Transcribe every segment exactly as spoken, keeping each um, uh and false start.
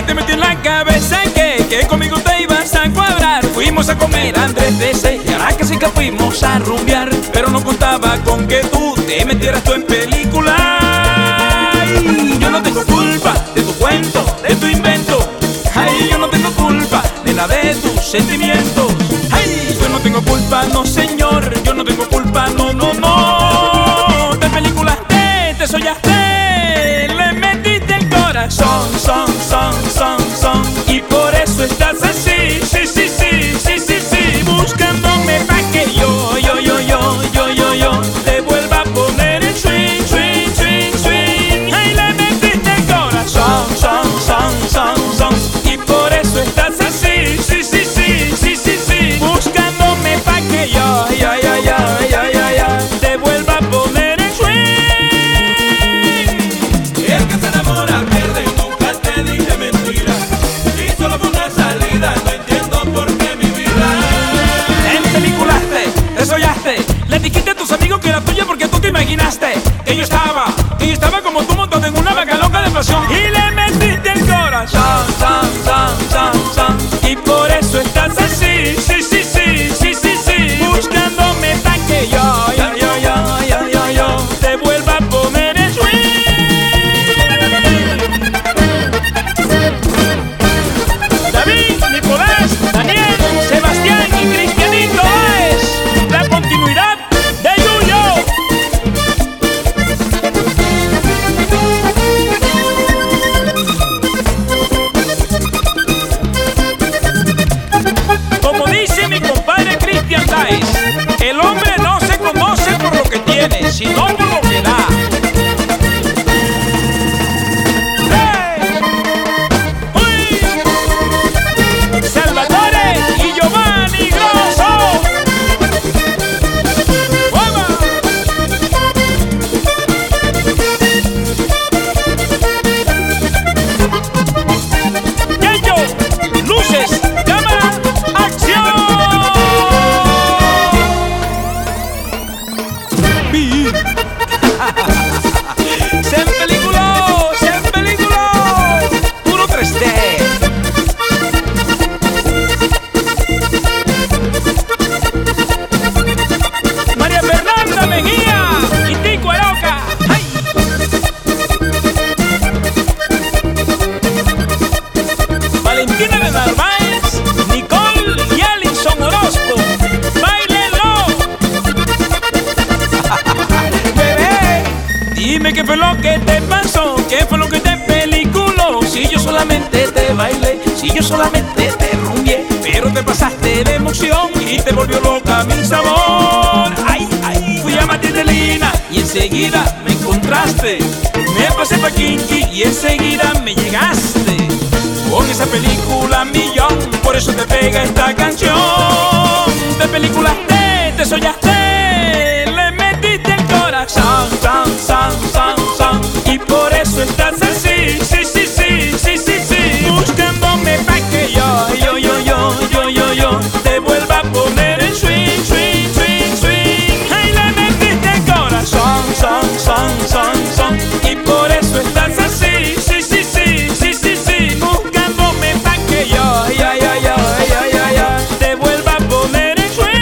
te metí en la cabeza que, que conmigo te ibas a cuadrar? Fuimos a comer a Andrés D C y ahora casi que fuimos a rumbear, pero no contaba con que tú te metieras tú en película. Ay, yo no tengo culpa de tu cuento, de tu invento. Ay, yo no tengo culpa de nada de tus sentimientos. Ay, yo no tengo culpa, no señor, yo no tengo culpa, no, no, no. Te peliculaste, te soñaste, le metiste el corazón, son, son, son, son, y por eso estás así, sí, sí, sí, sí, sí, sí, buscándome pa' que yo, yo, yo, yo, yo, yo, yo, te vuelva a poner el swing, swing, swing, swing. Ay, le metiste el corazón, son, son, son, son, y por eso estás así, sí, sí, sí, sí, sí, sí, buscándome pa' que yo, yo, yo, yo, yo, yo, yo, te vuelva a poner el swing. El que se enamora pierde, nunca te dije mentira, y solo fue una salida, no entiendo por qué mi vida. Te peliculaste, te soñaste, le dijiste a tus amigos que era tuya porque tú te imaginaste que yo estaba, que yo estaba como tú montado en una vaca loca de pasión, y le metiste el corazón, son, son, son, son, y por eso estás así, sí, sí, sí, sí, sí, sí, buscándome pa' que yo, yo, yo, yo, yo, yo, yo, te vuelva a poner el swing. David, Nicolás, Daniel, Sebastián y Cristianito es la continuidad de Yuyo. Como dice mi compadre Cristian Dice, el hombre no se conoce por lo que tiene, sino por lo que da. ¡Hey! ¡Uy! Salvatore y Giovanni Grosso. ¡Vamos! ¡Yayo! ¡Luces! ¡Cámara! ¡Acción! ¡Pi! ¡Se empeliculó! ¡Se empeliculó! ¡Puro tres D! María Fernanda Mejía y Tico Aroca. ¡Ay! Valentina de Narváez, Nicole y Alison Orozco. ¡Báilenlo! Bebé, dime qué fue lo que te pasó, qué fue lo que te peliculó. Si yo solamente te bailé, si yo solamente te rumbié, pero te pasaste de emoción y te volvió loca mi sabor. Ay, ay, fui a Matildelina y enseguida me encontraste. Me pasé pa' Kinky y enseguida me llegaste. Con esa película millón, por eso te pega esta canción. Te peliculaste, te soñaste, le metiste el corazón, son, son, son, son, y por eso estás así, sí, sí, sí, sí, sí, sí, buscándome pa' que yo, yo, yo, yo, yo, yo, yo, te vuelva a poner el swing, swing, swing, swing. Ay, le metiste el corazón, son, son, son, son, y por eso estás así, sí, sí, sí, sí, sí, sí, buscándome pa' que yo, yo, yo, yo, yo, yo, yo, te vuelva a poner el swing.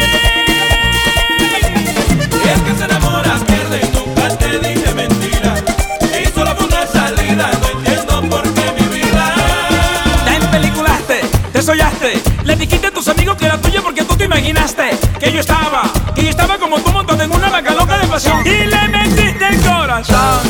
El que se enamora pierde, nunca te dije mentira, y solo fue una salida, no entiendo por qué mi vida. Te empeliculaste, te soñaste, le dijiste a tus amigos que era tuya porque tú te imaginaste que yo estaba, que yo estaba como tú montado en una vaca loca de pasión, y le metiste el corazón,